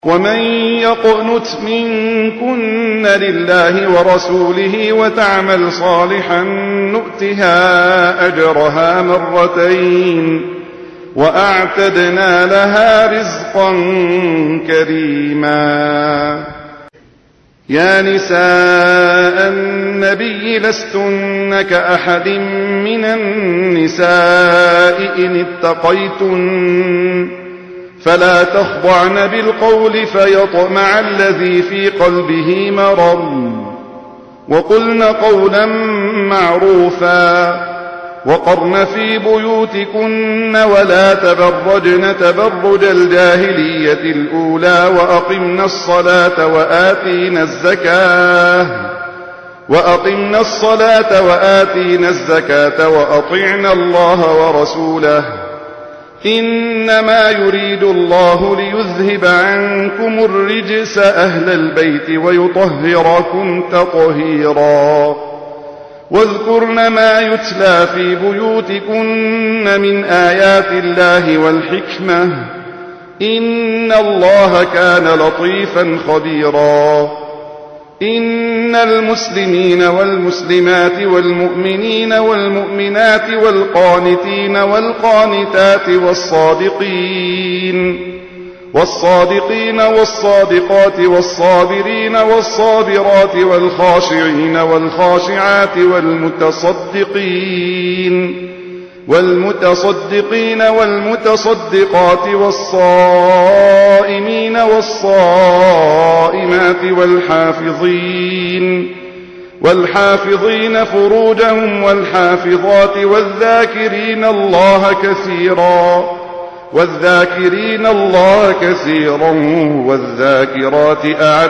ومن يقنت منكن لله ورسوله وتعمل صالحا نؤتها أجرها مرتين وأعتدنا لها رزقا كريما. يا نساء النبي لستن كأحد من النساء إن اتقيتن فلا تخضعن بالقول فيطمع الذي في قلبه مرض وقلن قولا معروفا وقرن في بيوتكن ولا تبرجن تبرج الجاهلية الأولى وأقمن الصلاة وآتينا الزكاة وأطعن الله ورسوله إنما يريد الله ليذهب عنكم الرجس أهل البيت ويطهركم تطهيرا. واذكرن ما يتلى في بيوتكن من آيات الله والحكمة إن الله كان لطيفا خبيرا. إن المسلمين والمسلمات والمؤمنين والمؤمنات والقانتين والقانتات والصادقين والصادقات والصابرين والصابرات والخاشعين والخاشعات والمتصدقين والمتصدقات والصائمين والصائمات والحافظين فروجهم والحافظات والذاكرين الله كثيرا والذاكرات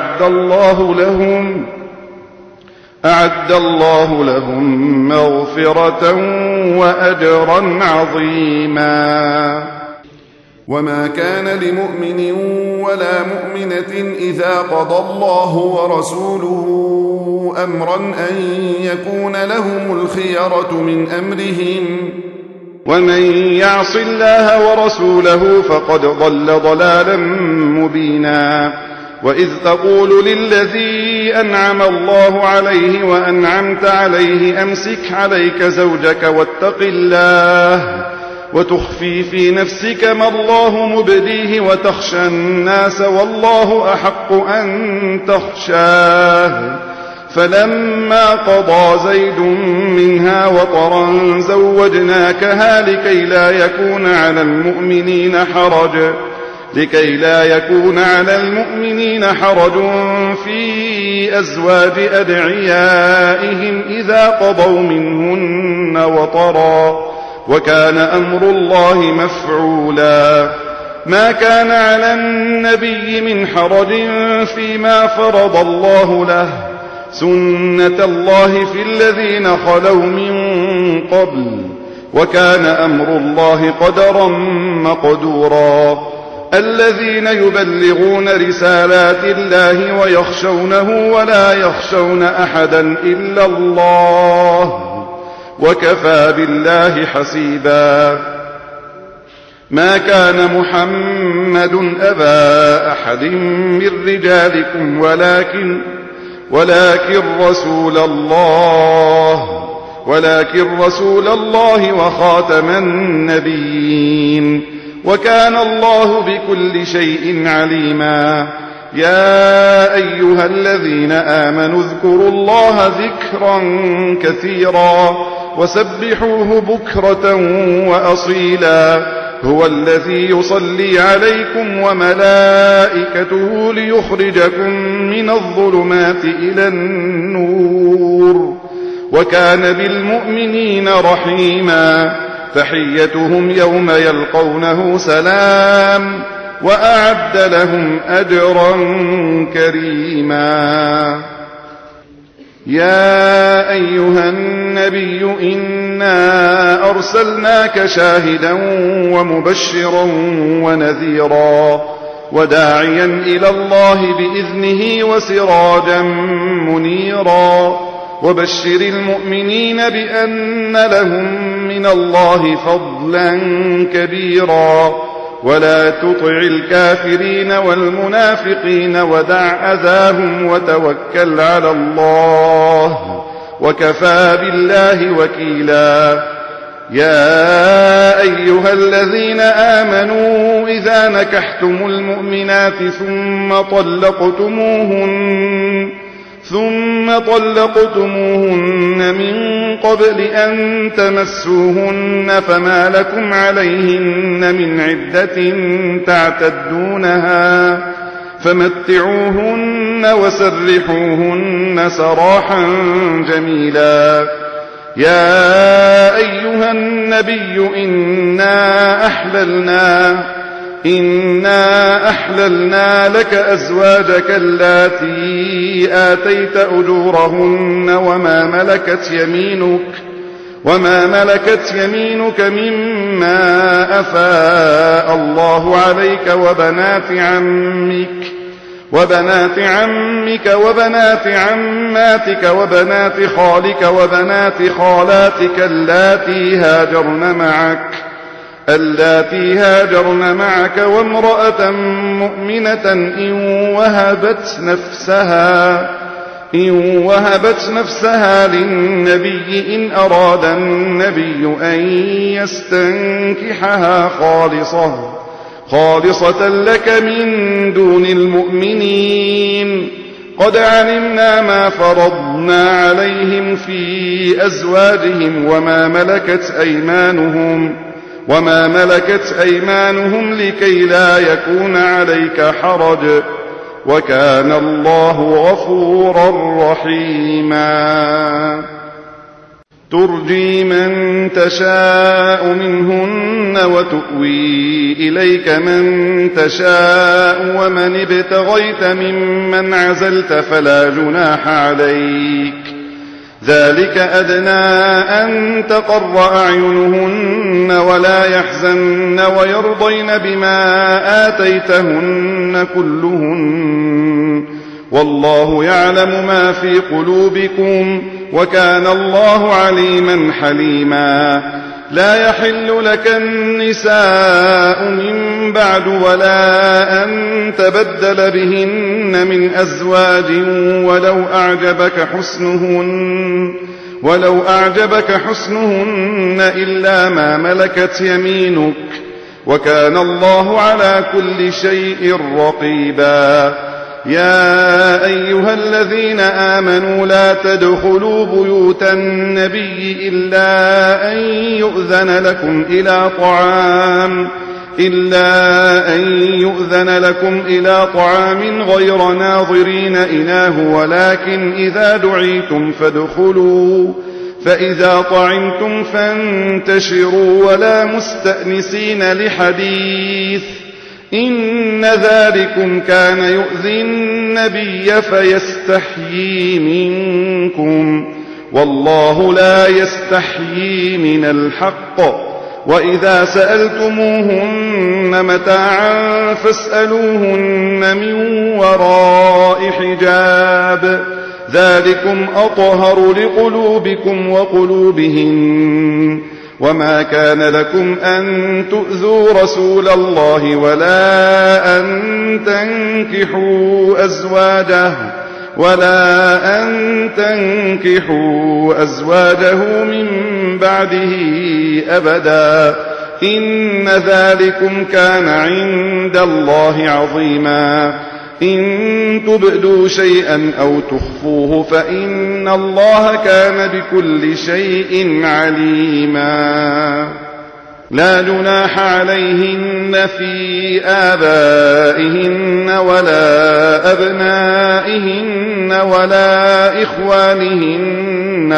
أعد الله لهم مغفرة وأجرا عظيما. وما كان لمؤمن ولا مؤمنة إذا قضى الله ورسوله أمرا أن يكون لهم الخيرة من أمرهم ومن يعص الله ورسوله فقد ضل ضلالا مبينا. وإذ تقول للذي أنعم الله عليه وأنعمت عليه أمسك عليك زوجك واتق الله وتخفي في نفسك ما الله مبديه وتخشى الناس والله أحق أن تخشاه. فلما قضى زيد منها وطرا زوجناكها لكي لا يكون على المؤمنين حرج في أزواج أدعيائهم إذا قضوا منهن وطرا وكان أمر الله مفعولا. ما كان على النبي من حرج فيما فرض الله له سنة الله في الذين خلوا من قبل وكان أمر الله قدرا مقدورا. الذين يبلغون رسالات الله ويخشونه ولا يخشون أحدا إلا الله وكفى بالله حسيبا. ما كان محمد أبا أحد من رجالكم ولكن رسول الله وخاتم النبيين وكان الله بكل شيء عليما. يا أيها الذين آمنوا اذكروا الله ذكرا كثيرا وسبحوه بكرة وأصيلا. هو الذي يصلي عليكم وملائكته ليخرجكم من الظلمات إلى النور وكان بالمؤمنين رحيما. تحيتهم يوم يلقونه سلام وأعد لهم أجرا كريما. يا أيها النبي إنا أرسلناك شاهدا ومبشرا ونذيرا وداعيا إلى الله بإذنه وسراجا منيرا. وبشر المؤمنين بأن لهم من الله فضلا كبيرا ولا تطع الكافرين والمنافقين ودع أذاهم وتوكل على الله وكفى بالله وكيلا. يا أيها الذين آمنوا إذا نكحتم المؤمنات ثم طلقتموهن من قبل أن تمسوهن فما لكم عليهن من عدة تعتدونها فمتعوهن وسرحوهن سراحا جميلا. يا أيها النبي إنا أحللنا لك أزواجك اللاتي آتيت أجورهن وما ملكت يمينك مما أفاء الله عليك وبنات عمك وبنات عماتك وبنات خالك وبنات خالاتك اللاتي هاجرن معك وامرأة مؤمنة إن وهبت نفسها للنبي إن أراد النبي أن يستنكحها خالصة لك من دون المؤمنين. قد علمنا ما فرضنا عليهم في أزواجهم وما ملكت أيمانهم لكي لا يكون عليك حرج وكان الله غفورا رحيما. ترجي من تشاء منهن وتؤوي إليك من تشاء ومن ابتغيت ممن عزلت فلا جناح عليك. ذلك أدنى أن تقر أعينهن ولا يحزن ويرضين بما آتيتهن كلهن والله يعلم ما في قلوبكم وكان الله عليما حليما. لا يحل لك النساء من بعد ولا أن تبدل بهن من أزواج ولو أعجبك حسنهن إلا ما ملكت يمينك وكان الله على كل شيء رقيبا. يا أيها الذين آمنوا لا تدخلوا بيوت النبي إلا أن يؤذن لكم إلى طعام غير ناظرين إناه ولكن إذا دعيتم فادخلوا فإذا طعمتم فانتشروا ولا مستأنسين لحديث إن ذلكم كان يؤذي النبي فيستحيي منكم والله لا يستحيي من الحق. وإذا سألتموهن متاعا فاسألوهن من وراء حجاب ذلكم أطهر لقلوبكم وقلوبهن. وما كان لكم أن تؤذوا رسول الله ولا أن تنكحوا أزواجه من بعده أبدا إن ذلكم كان عند الله عظيما. إن تبدوا شيئا أو تخفوه فإن الله كان بكل شيء عليما. لا جناح عليهن في آبائهن ولا أبنائهن ولا إخوانهن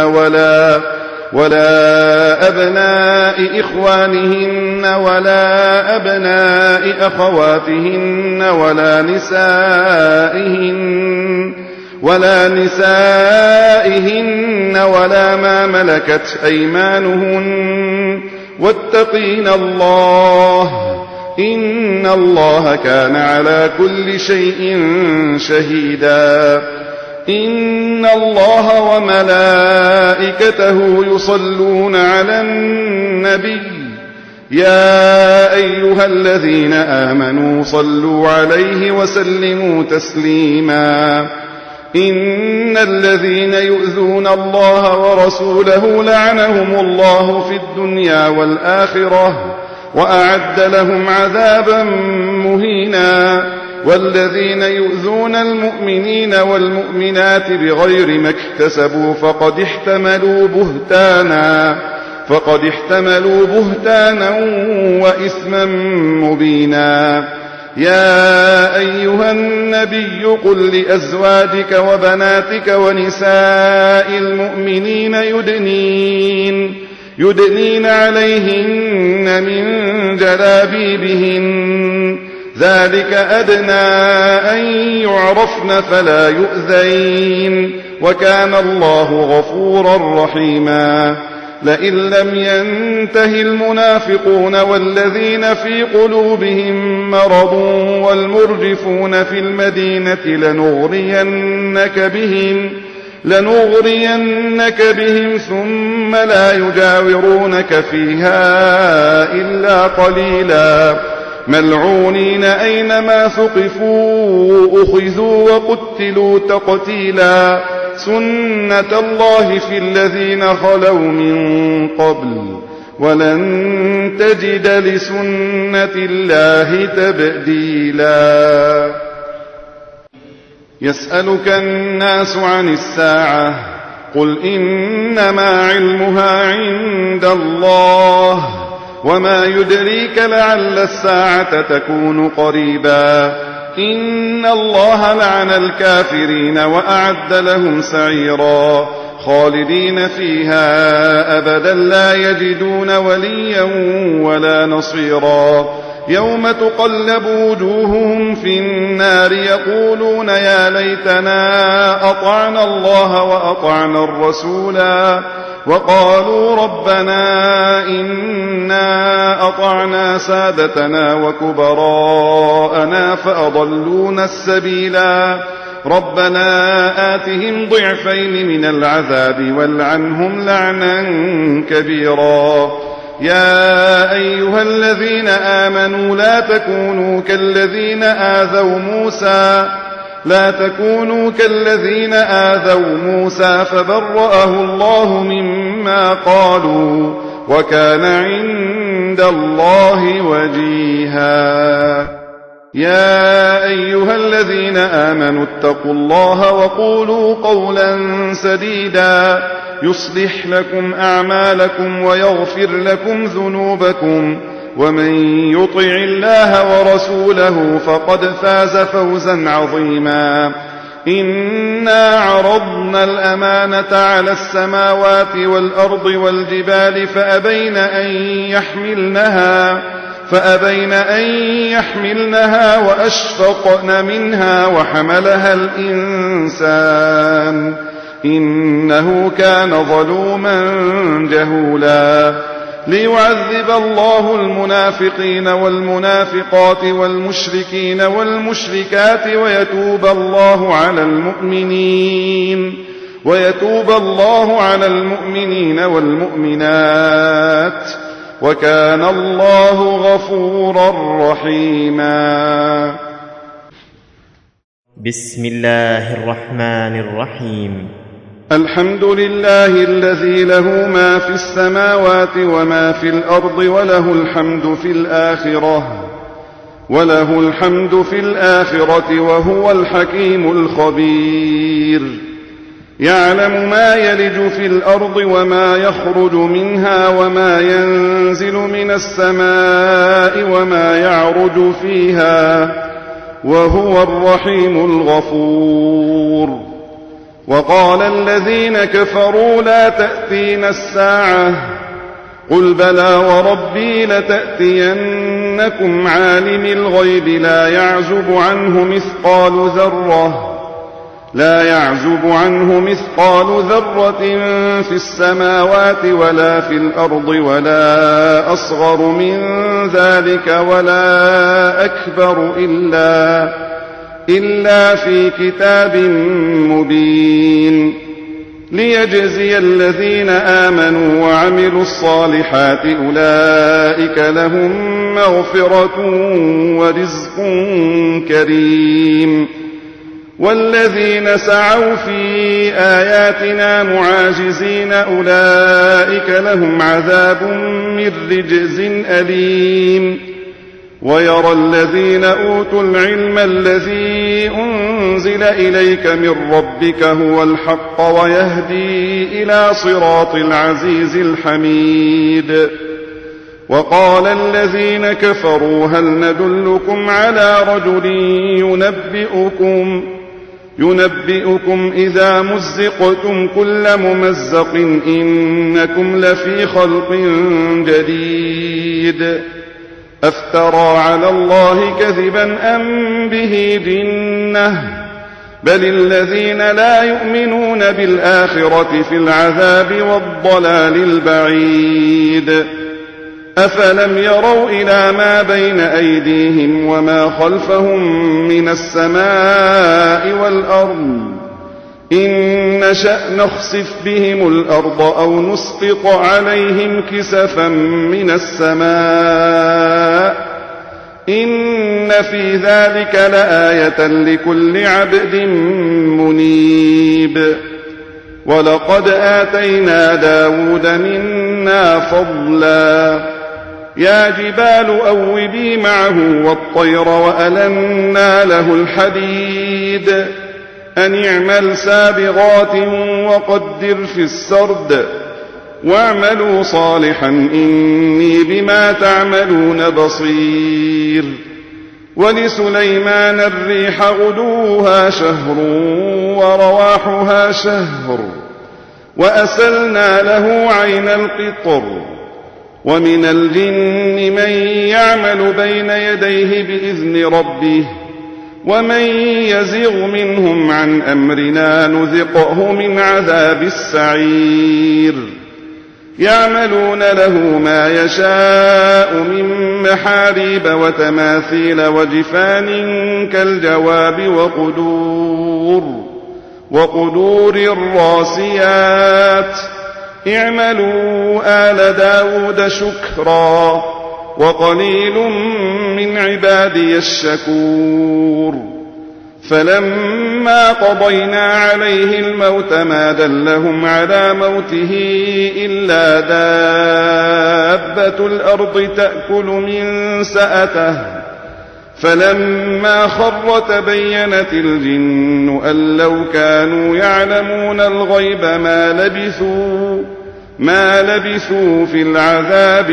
ولا أبناء إخوانهن ولا أبناء أخواتهن ولا نسائهن ولا ما ملكت أيمانهن واتقين الله إن الله كان على كل شيء شهيدا. إن الله وملائكته يصلون على النبي يا أيها الذين آمنوا صلوا عليه وسلموا تسليما إن الذين يؤذون الله ورسوله لعنهم الله في الدنيا والآخرة وأعد لهم عذابا مهينا والذين يؤذون المؤمنين والمؤمنات بغير ما اكتسبوا فقد احتملوا بهتانا وإثما مبينا يا أيها النبي قل لأزواجك وبناتك ونساء المؤمنين يدنين عليهن من جلابيبهن ذلك أدنى أن يعرفن فلا يؤذين وكان الله غفورا رحيما لئن لم ينته المنافقون والذين في قلوبهم مرض والمرجفون في المدينة لنغرينك بهم ثم لا يجاورونك فيها إلا قليلا ملعونين أينما ثقفوا أخذوا وقتلوا تقتيلا سنة الله في الذين خلوا من قبل ولن تجد لسنة الله تبديلا يسألك الناس عن الساعة قل إنما علمها عند الله وما يدريك لعل الساعة تكون قريبا إن الله لعن الكافرين وأعد لهم سعيرا خالدين فيها أبدا لا يجدون وليا ولا نصيرا يوم تقلب وجوههم في النار يقولون يا ليتنا أطعنا الله وأطعنا الرسولا وقالوا ربنا إنا أطعنا سادتنا وكبراءنا فأضلونا السبيلا ربنا آتهم ضعفين من العذاب والعنهم لعنا كبيرا يا أيها الذين آمنوا لا تكونوا كالذين آذوا موسى فبرأه الله مما قالوا وكان عند الله وجيها يا أيها الذين آمنوا اتقوا الله وقولوا قولا سديدا يصلح لكم أعمالكم ويغفر لكم ذنوبكم ومن يطع الله ورسوله فقد فاز فوزا عظيما إنا عرضنا الأمانة على السماوات والأرض والجبال فأبين أن يحملنها وأشفقن منها وحملها الإنسان إنه كان ظلوما جهولا ليعذب الله المنافقين والمنافقات والمشركين والمشركات ويتوب الله على المؤمنين والمؤمنات وكان الله غفورا رحيما بسم الله الرحمن الرحيم الحمد لله الذي له ما في السماوات وما في الأرض وله الحمد في الآخرة وهو الحكيم الخبير يعلم ما يلج في الأرض وما يخرج منها وما ينزل من السماء وما يعرج فيها وهو الرحيم الغفور وقال الذين كفروا لا تأتينا الساعة قل بلى وربي لتأتينكم عالم الغيب لا يعزب عنه مثقال ذرة في السماوات ولا في الأرض ولا أصغر من ذلك ولا أكبر إلا في كتاب مبين ليجزي الذين آمنوا وعملوا الصالحات أولئك لهم مغفرة ورزق كريم. والذين سعوا في آياتنا معاجزين أولئك لهم عذاب من رجز أليم. ويرى الذين أوتوا العلم الذي أنزل إليك من ربك هو الحق ويهدي إلى صراط العزيز الحميد. وقال الذين كفروا هل ندلكم على رجل ينبئكم إذا مزقتم كل ممزق إنكم لفي خلق جديد. أفترى على الله كذبا أم به جنة بل الذين لا يؤمنون بالآخرة في العذاب والضلال البعيد. أفلم يروا إلى ما بين أيديهم وما خلفهم من السماء والأرض إن نشأ نخسف بهم الأرض أو نسقط عليهم كسفا من السماء إن في ذلك لآية لكل عبد منيب. ولقد آتينا داود منا فضلا يا جبال أوبي معه والطير وألنا له الحديد أن اعمل سابغات وقدر في السرد واعملوا صالحا إني بما تعملون بصير. ولسليمان الريح غدوها شهر ورواحها شهر وأسلنا له عين القطر. ومن الجن من يعمل بين يديه بإذن ربه ومن يزغ منهم عن أمرنا نذقه من عذاب السعير. يعملون له ما يشاء من محاريب وتماثيل وجفان كالجواب وقدور الراسيات اعملوا آل داود شكرا وقليل من عبادي الشكور. فلما قضينا عليه الموت ما دلهم على موته إلا دابة الأرض تأكل من سأته فلما خر تبينت الجن أن لو كانوا يعلمون الغيب ما لبثوا في العذاب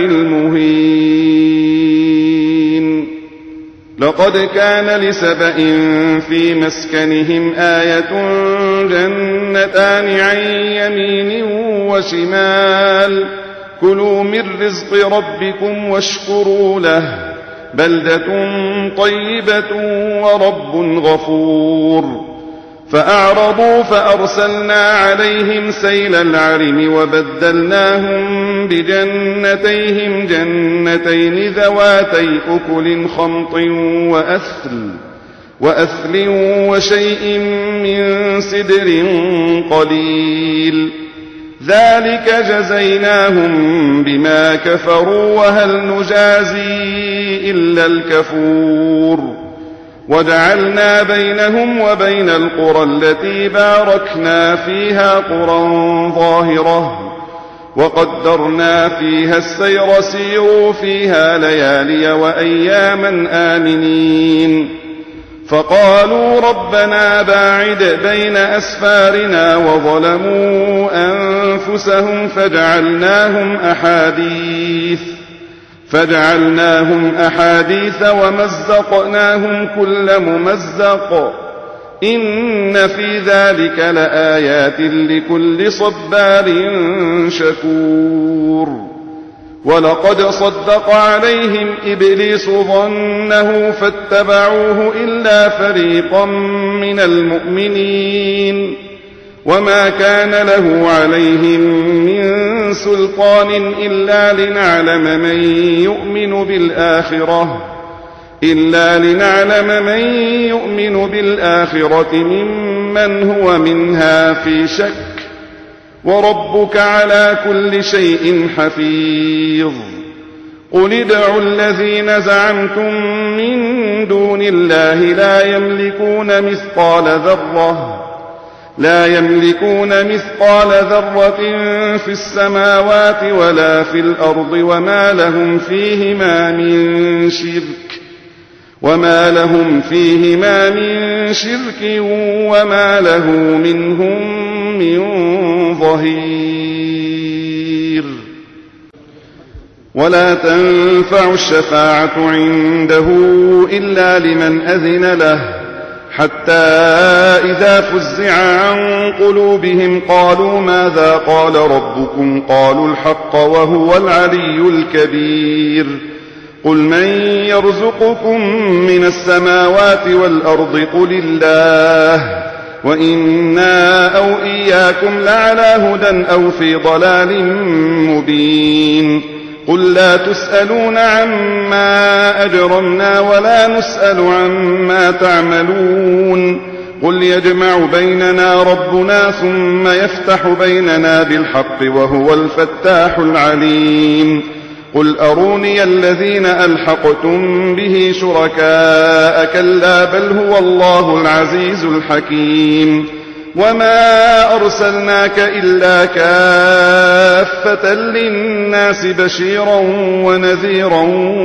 المهين. لقد كان لسبإ في مسكنهم آية جنتان عن يمين وشمال كلوا من رزق ربكم واشكروا له بلدة طيبة ورب غفور. فأعرضوا فأرسلنا عليهم سيل العرم وبدلناهم بجنتيهم جنتين ذواتي أكل خمط وأثل وشيء من سدر قليل ذلك جزيناهم بما كفروا وهل نجازي إلا الكفور. وجعلنا بينهم وبين القرى التي باركنا فيها قرى ظاهرة وقدرنا فيها السير سيروا فيها ليالي وأياما آمنين. فقالوا ربنا باعد بين أسفارنا وظلموا أنفسهم فجعلناهم أحاديث ومزقناهم كل ممزق إن في ذلك لآيات لكل صبار شكور. ولقد صدق عليهم إبليس ظنه فاتبعوه إلا فريقا من المؤمنين وما كان له عليهم من سلطان إلا لنعلم من يؤمن بالآخرة ممن هو منها في شك وربك على كل شيء حفيظ. قل ادعوا الذين زعمتم من دون الله لا يملكون مثقال ذرة في السماوات ولا في الأرض وما لهم فيهما من شرك وما له منهم من ظهير. ولا تنفع الشفاعة عنده إلا لمن أذن له، حتى إذا فزع عن قلوبهم قالوا ماذا قال ربكم؟ قالوا الحق وهو العلي الكبير. قل من يرزقكم من السماوات والأرض؟ قل الله، وإنا أو إياكم لعلى هدى أو في ضلال مبين. قل لا تسألون عما أجرمنا ولا نسأل عما تعملون. قل يجمع بيننا ربنا ثم يفتح بيننا بالحق وهو الفتاح العليم. قل أروني الذين ألحقتم به شركاء كلا بل هو الله العزيز الحكيم. وما أرسلناك إلا كافة للناس بشيرا ونذيرا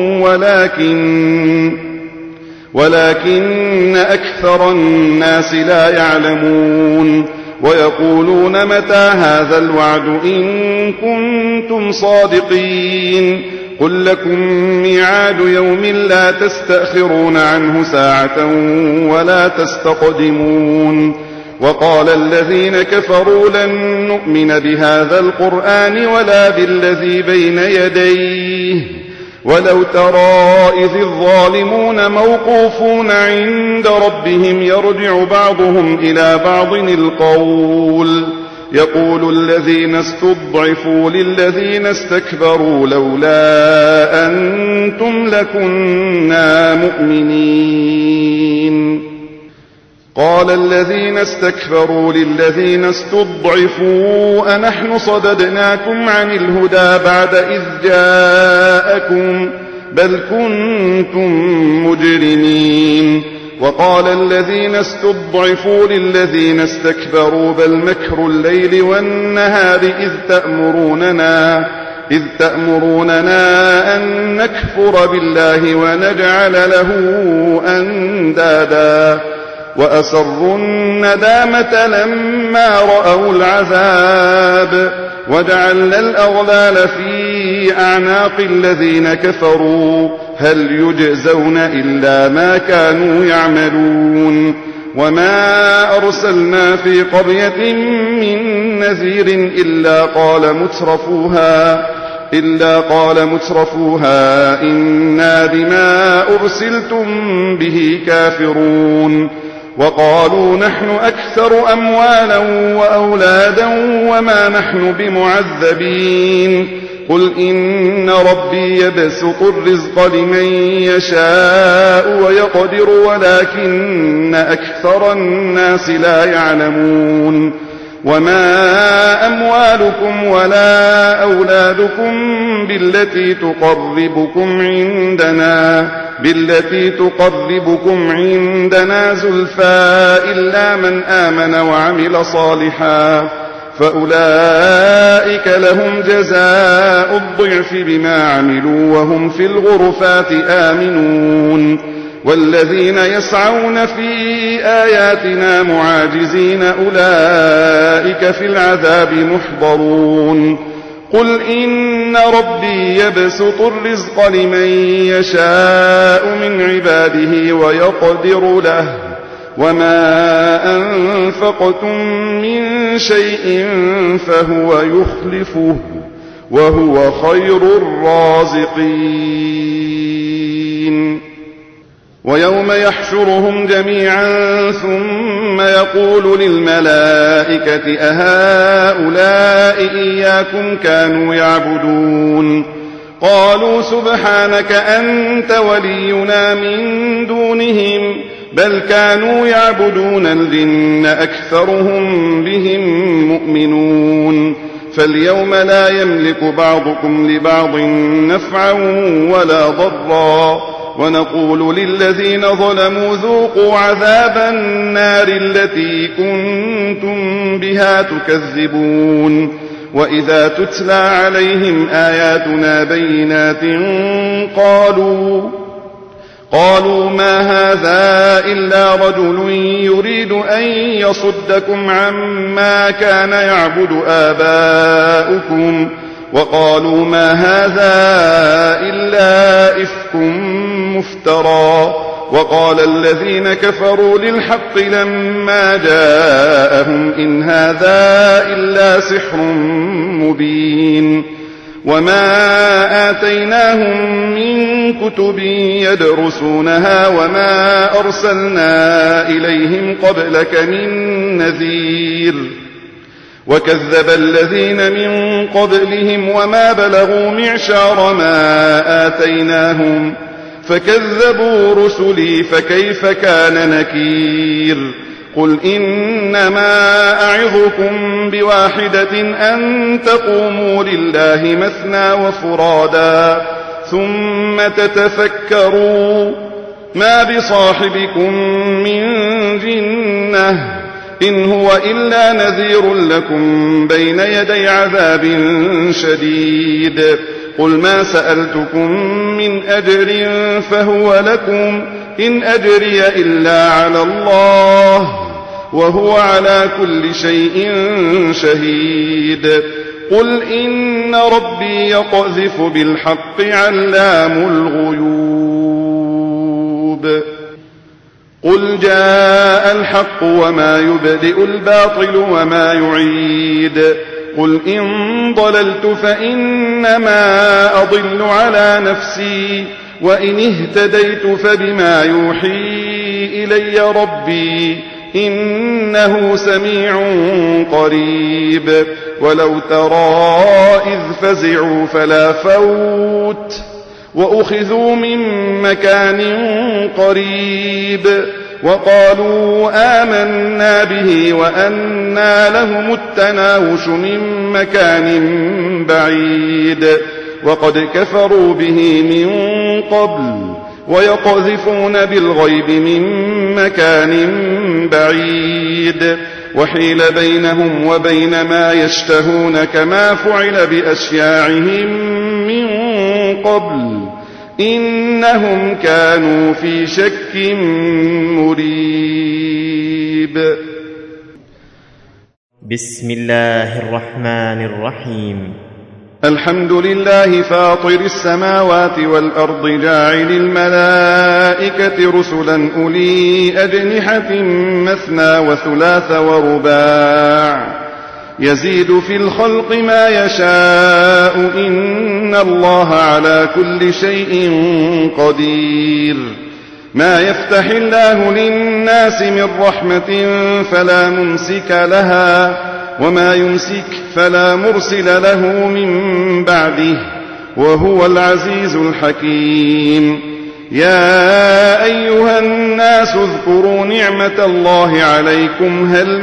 ولكن أكثر الناس لا يعلمون. ويقولون متى هذا الوعد إن كنتم صادقين؟ قل لكم ميعاد يوم لا تستأخرون عنه ساعة ولا تستقدمون. وقال الذين كفروا لن نؤمن بهذا القرآن ولا بالذي بين يديه ولو ترى إذ الظالمون موقوفون عند ربهم يرجع بعضهم إلى بعض القول يقول الذين استضعفوا للذين استكبروا لولا أنتم لكنا مؤمنين. قال الذين استكبروا للذين استضعفوا أنحن صددناكم عن الهدى بعد إذ جاءكم بل كنتم مجرمين. وقال الذين استضعفوا للذين استكبروا بل مكر الليل والنهار إذ تأمروننا أن نكفر بالله ونجعل له أندادا وأسروا الندامة لما رأوا العذاب وجعلنا الأغلال في أعناق الذين كفروا هل يجزون إلا ما كانوا يعملون. وما أرسلنا في قرية من نذير إلا قال مترفوها إنا بما أرسلتم به كافرون. وقالوا نحن أكثر أموالا وأولادا وما نحن بمعذبين. قل إن ربي يبسط الرزق لمن يشاء ويقدر ولكن أكثر الناس لا يعلمون. وما أموالكم ولا أولادكم بالتي تقربكم عندنا زلفى إلا من آمن وعمل صالحا فأولئك لهم جزاء الضعف بما عملوا وهم في الغرفات آمنون. والذين يسعون في آياتنا معاجزين أولئك في العذاب محضرون. قل إن ربي يبسط الرزق لمن يشاء من عباده ويقدر له وما أنفقتم من شيء فهو يخلفه وهو خير الرازقين. ويوم يحشرهم جميعا ثم يقول للملائكة أهؤلاء إياكم كانوا يعبدون؟ قالوا سبحانك أنت ولينا من دونهم بل كانوا يعبدون الجن أكثرهم بهم مؤمنون فاليوم لا يملك بعضكم لبعض نفعا ولا ضرا ونقول للذين ظلموا ذوقوا عذاب النار التي كنتم بها تكذبون وإذا تتلى عليهم آياتنا بينات قالوا ما هذا إلا رجل يريد أن يصدكم عما كان يعبد آباؤكم وقالوا ما هذا إلا إفك مفترى وقال الذين كفروا للحق لما جاءهم إن هذا إلا سحر مبين وما آتيناهم من كتب يدرسونها وما أرسلنا إليهم قبلك من نذير وكذب الذين من قبلهم وما بلغوا معشار ما آتيناهم فكذبوا رسلي فكيف كان نكير قل إنما أعظكم بواحدة أن تقوموا لله مثنى وفرادا ثم تتفكروا ما بصاحبكم من جنة إن هو إلا نذير لكم بين يدي عذاب شديد قل ما سألتكم من أجر فهو لكم إن أجري إلا على الله وهو على كل شيء شهيد قل إن ربي يقذف بالحق علام الغيوب قل جاء الحق وما يبدئ الباطل وما يعيد قل إن ضللت فإنما أضل على نفسي وإن اهتديت فبما يوحي إلي ربي إنه سميع قريب ولو ترى إذ فزعوا فلا فوت وأخذوا من مكان قريب وقالوا آمنا به وأنى لهم التناوش من مكان بعيد وقد كفروا به من قبل ويقذفون بالغيب من مكان بعيد وحيل بينهم وبين ما يشتهون كما فعل بأشياعهم من قبل إنهم كانوا في شك مريب بسم الله الرحمن الرحيم الحمد لله فاطر السماوات والأرض جاعل الملائكة رسلا أولي أجنحة مثنى وثلاث ورباع يزيد في الخلق ما يشاء إن الله على كل شيء قدير ما يفتح الله للناس من رحمة فلا ممسك لها وما يمسك فلا مرسل له من بعده وهو العزيز الحكيم يا أيها الناس اذكروا نعمة الله عليكم هل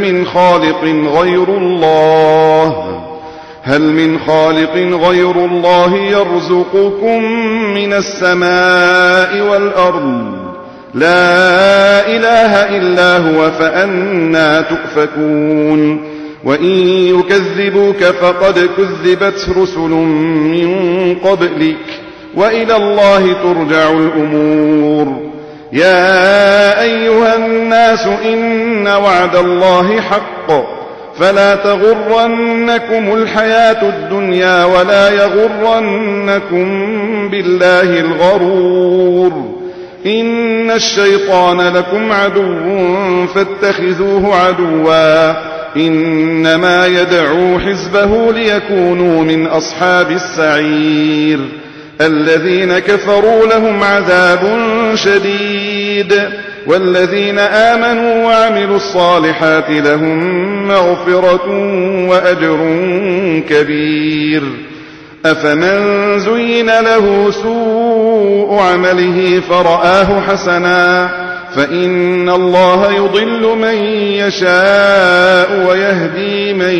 من خالق غير الله يرزقكم من السماء والأرض لا إله إلا هو فأنى تؤفكون وإن يكذبوك فقد كذبت رسل من قبلك وإلى الله ترجع الأمور يا أيها الناس إن وعد الله حق فلا تغرنكم الحياة الدنيا ولا يغرنكم بالله الغرور إن الشيطان لكم عدو فاتخذوه عدوا إنما يدعو حزبه ليكونوا من أصحاب السعير الذين كفروا لهم عذاب شديد والذين آمنوا وعملوا الصالحات لهم مغفرة وأجر كبير أفمن زين له سوء عمله فرآه حسنا فإن الله يضل من يشاء ويهدي من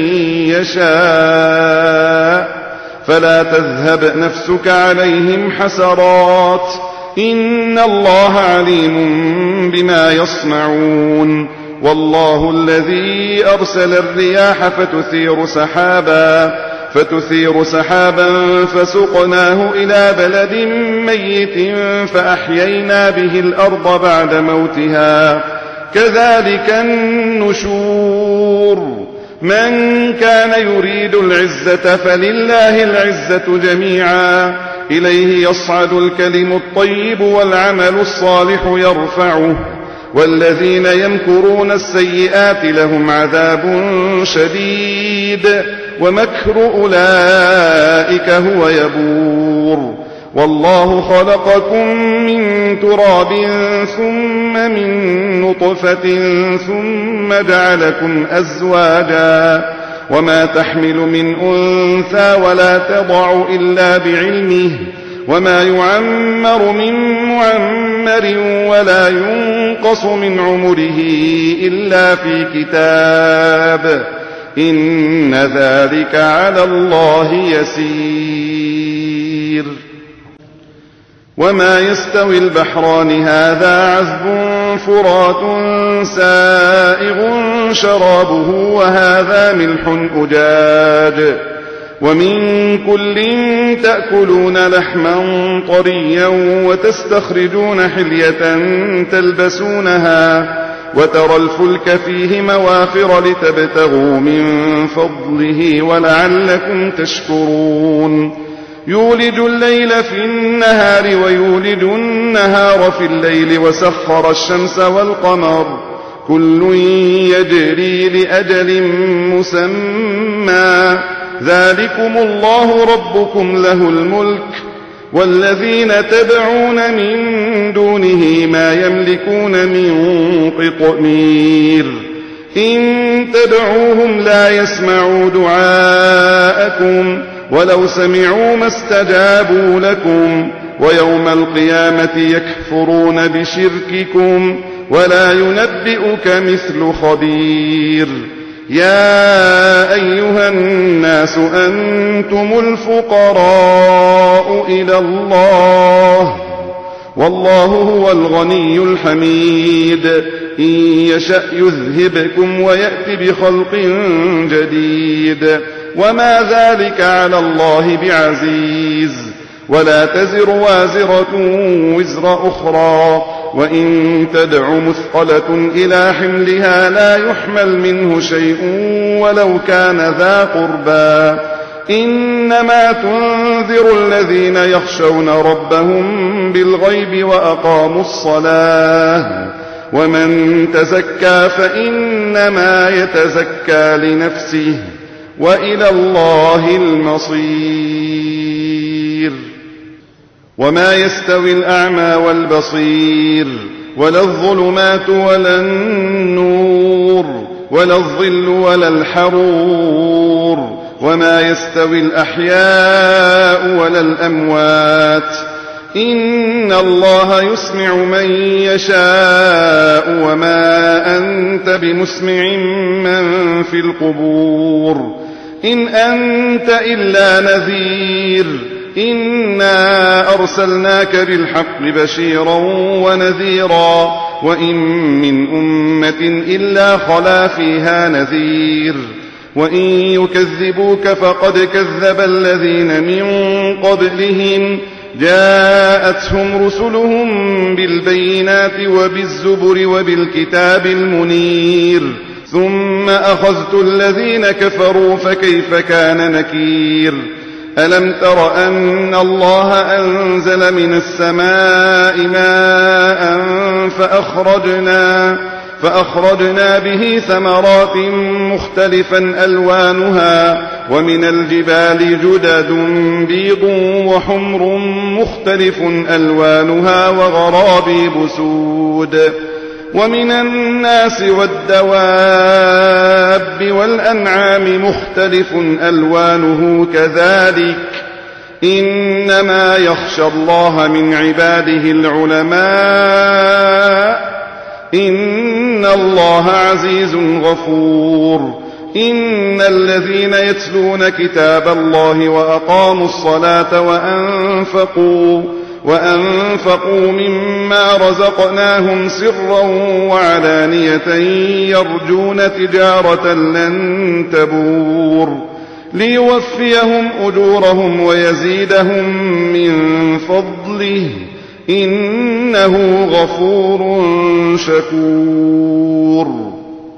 يشاء فلا تذهب نفسك عليهم حسرات إن الله عليم بما يصنعون والله الذي أرسل الرياح فتثير سحابا فسقناه إلى بلد ميت فأحيينا به الأرض بعد موتها كذلك النشور من كان يريد العزة فلله العزة جميعا إليه يصعد الكلم الطيب والعمل الصالح يرفعه والذين يمكرون السيئات لهم عذاب شديد ومكر أولئك هو يبور والله خلقكم من تراب ثم من نطفة ثم جعلكم أزواجا وما تحمل من أنثى ولا تضع إلا بعلمه وما يعمر من معمر ولا ينقص من عمره إلا في كتاب إن ذلك على الله يسير وما يستوي البحران هذا عذب فرات سائغ شرابه وهذا ملح أجاج ومن كل تأكلون لحما طريا وتستخرجون حلية تلبسونها وترى الفلك فيه مواخر لتبتغوا من فضله ولعلكم تشكرون يولج الليل في النهار ويولج النهار في الليل وسخر الشمس والقمر كل يجري لأجل مسمى ذلكم الله ربكم له الملك والذين تدعون من دونه ما يملكون من قطمير إن تدعوهم لا يسمعوا دعاءكم ولو سمعوا ما استجابوا لكم ويوم القيامة يكفرون بشرككم ولا ينبئك مثل خبير يا أيها الناس أنتم الفقراء إلى الله والله هو الغني الحميد إن يشأ يذهبكم ويأت بخلق جديد وما ذلك على الله بعزيز ولا تزر وازرة وزر أخرى وإن تدع مثقلة إلى حملها لا يحمل منه شيء ولو كان ذا قربى إنما تنذر الذين يخشون ربهم بالغيب وأقاموا الصلاة ومن تزكى فإنما يتزكى لنفسه وإلى الله المصير وما يستوي الأعمى والبصير ولا الظلمات ولا النور ولا الظل ولا الحرور وما يستوي الأحياء ولا الأموات إن الله يسمع من يشاء وما أنت بمسمع من في القبور إن أنت إلا نذير إنا أرسلناك بالحق بشيرا ونذيرا وإن من أمة إلا خلا فيها نذير وإن يكذبوك فقد كذب الذين من قبلهم جاءتهم رسلهم بالبينات وبالزبر وبالكتاب المنير ثم أخذت الذين كفروا فكيف كان نكير ألم تر أن الله أنزل من السماء ماء فأخرجنا به ثمرات مختلفا ألوانها ومن الجبال جدد بيض وحمر مختلف ألوانها وغرابيب سود ومن الناس والدواب والأنعام مختلف ألوانه كذلك إنما يخشى الله من عباده العلماء إن الله عزيز غفور. إن الذين يتلون كتاب الله وأقاموا الصلاة وأنفقوا مما رزقناهم سرا وعلانية يرجون تجارة لن تبور ليوفيهم أجورهم ويزيدهم من فضله إنه غفور شكور.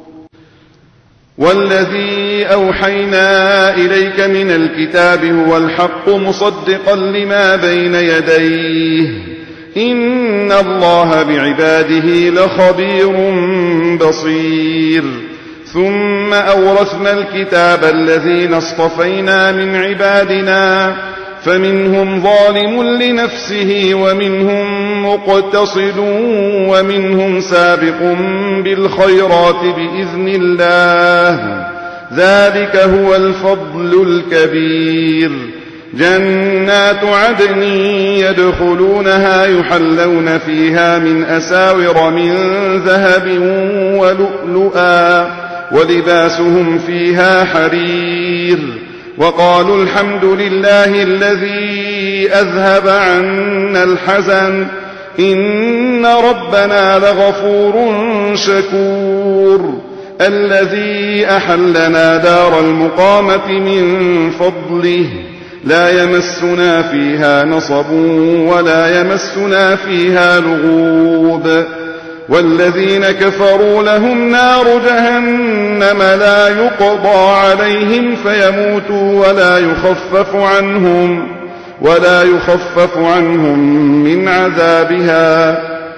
والذي أوحينا إليك من الكتاب هو الحق مصدقا لما بين يديه إن الله بعباده لخبير بصير. ثم أورثنا الكتاب الذين اصطفينا من عبادنا فمنهم ظالم لنفسه ومنهم مقتصد ومنهم سابق بالخيرات بإذن الله ذلك هو الفضل الكبير. جنات عدن يدخلونها يحلون فيها من أساور من ذهب ولؤلؤا ولباسهم فيها حرير. وقالوا الحمد لله الذي أذهب عنا الحزن إن ربنا لغفور شكور. الذي أحلنا دار المقامة من فضله لا يمسنا فيها نصب ولا يمسنا فيها لغوب. والذين كفروا لهم نار جهنم لا يقضى عليهم فيموتوا ولا يخفف عنهم من عذابها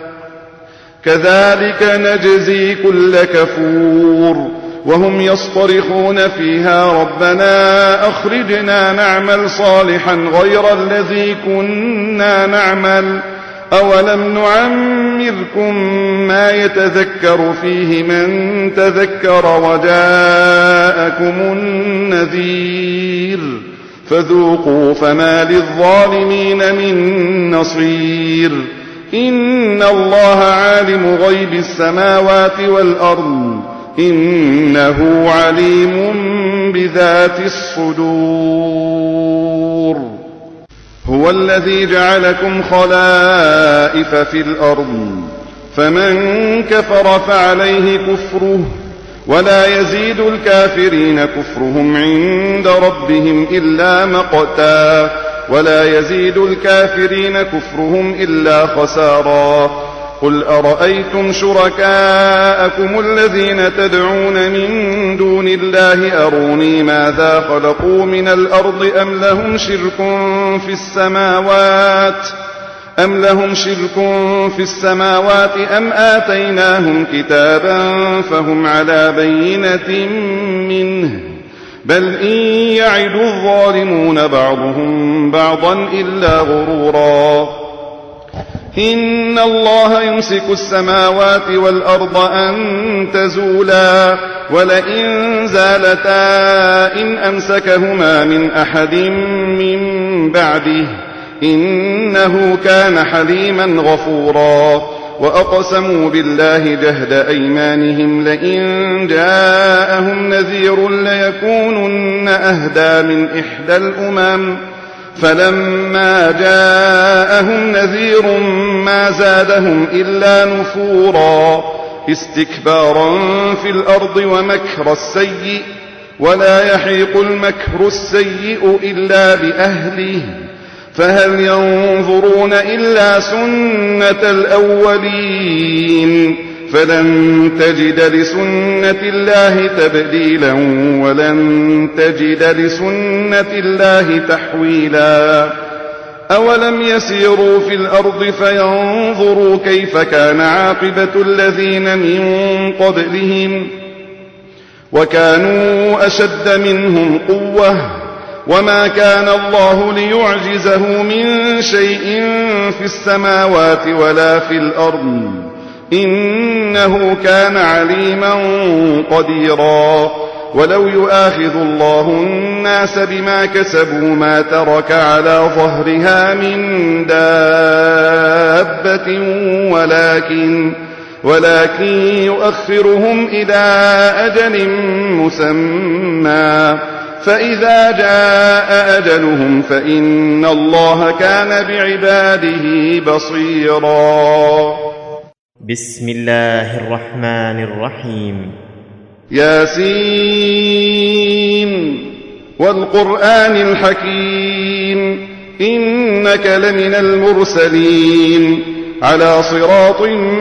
كذلك نجزي كل كفور. وهم يصطرخون فيها ربنا أخرجنا نعمل صالحا غير الذي كنا نعمل أولم نعمركم ما يتذكر فيه من تذكر وجاءكم النذير فذوقوا فما للظالمين من نصير. إن الله عالم غيب السماوات والأرض إنه عليم بذات الصدور. هو الذي جعلكم خلائف في الأرض فمن كفر فعليه كفره ولا يزيد الكافرين كفرهم عند ربهم إلا مقتا ولا يزيد الكافرين كفرهم إلا خسارا. قل أرأيتم شركاءكم الذين تدعون من دون الله أروني ماذا خلقوا من الأرض أم لهم شرك في السماوات أم آتيناهم كتابا فهم على بينة منه بل إن يعد الظالمون بعضهم بعضا إلا غرورا. إن الله يمسك السماوات والأرض أن تزولا ولئن زالتا إن أمسكهما من أحد من بعده إنه كان حليما غفورا. وأقسموا بالله جهد أيمانهم لئن جاءهم نذير ليكونن أهدى من إحدى الأمم فلما جاءهم نذير ما زادهم إلا نفورا استكبارا في الأرض ومكر السيء ولا يحيق المكر السيء إلا بأهله فهل ينظرون إلا سنة الأولين فلن تجد لسنة الله تبديلا ولن تجد لسنة الله تحويلا. أولم يسيروا في الأرض فينظروا كيف كان عاقبة الذين من قبلهم وكانوا أشد منهم قوة وما كان الله ليعجزه من شيء في السماوات ولا في الأرض إنه كان عليما قديرا. ولو يؤاخذ الله الناس بما كسبوا ما ترك على ظهرها من دابة ولكن يؤخرهم إلى أجل مسمى فإذا جاء أجلهم فإن الله كان بعباده بصيرا. بسم الله الرحمن الرحيم. ياسين والقرآن الحكيم إنك لمن المرسلين على صراط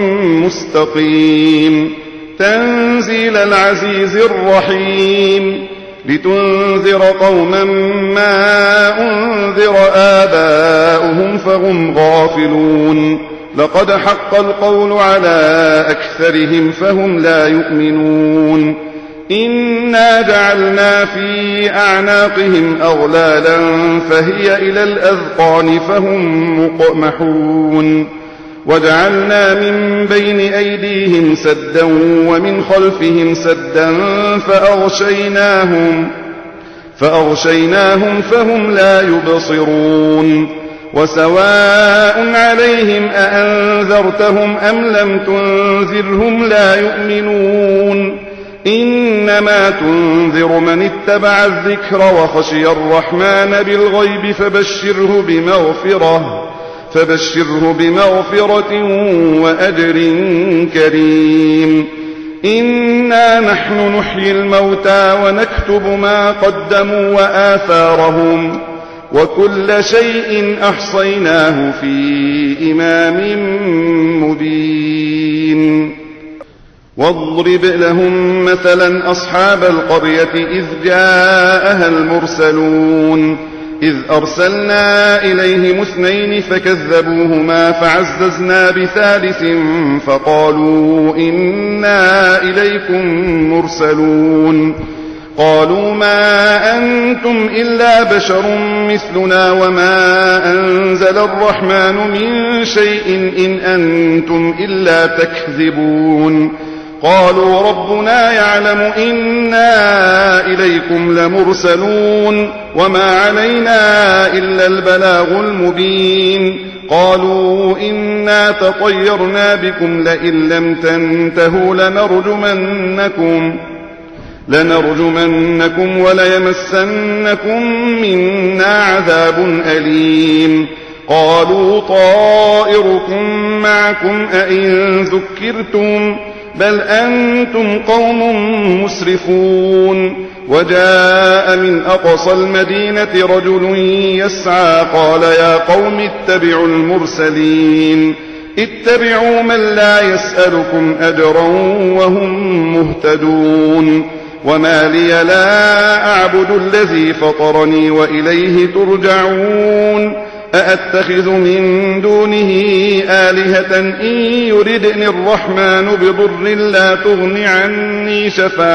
مستقيم تنزيل العزيز الرحيم لتنذر قوما ما أنذر آباؤهم فهم غافلون لقد حق القول على أكثرهم فهم لا يؤمنون إنا جعلنا في أعناقهم أغلالا فهي إلى الأذقان فهم مقمحون وجعلنا من بين أيديهم سدا ومن خلفهم سدا فأغشيناهم فهم لا يبصرون وسواء عليهم أأنذرتهم أم لم تنذرهم لا يؤمنون إنما تنذر من اتبع الذكر وخشي الرحمن بالغيب فبشره بمغفرة وأجر كريم. إنا نحن نحيي الموتى ونكتب ما قدموا وآثارهم وكل شيء أحصيناه في إمام مبين. واضرب لهم مثلا أصحاب القرية إذ جاءها المرسلون إذ أرسلنا إليهم 2 فكذبوهما فعززنا بثالث فقالوا إنا إليكم مرسلون قالوا ما أنتم إلا بشر مثلنا وما أنزل الرحمن من شيء إن أنتم إلا تكذبون قالوا ربنا يعلم إنا إليكم لمرسلون وما علينا إلا البلاغ المبين قالوا إنا تطيرنا بكم لئن لم تنتهوا لنرجمنكم وليمسنكم منا عذاب أليم قالوا طائركم معكم أئن ذكرتم بل أنتم قوم مسرفون وجاء من أقصى المدينة رجل يسعى قال يا قوم اتبعوا المرسلين اتبعوا من لا يسألكم أجرا وهم مهتدون وما لي لا أعبد الذي فطرني وإليه ترجعون أأتخذ من دونه آلهة إن يردني الرحمن بضر لا تغن عني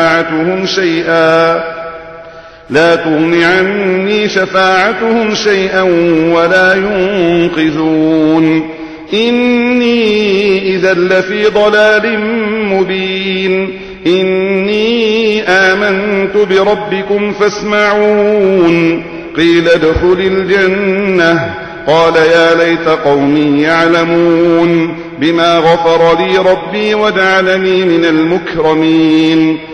شفاعتهم شيئا ولا ينقذون إني إذا لفي ضلال مبين إني آمنت بربكم فاسمعون قيل ادخل الجنة قال يا ليت قومي يعلمون بما غفر لي ربي وجعلني من المكرمين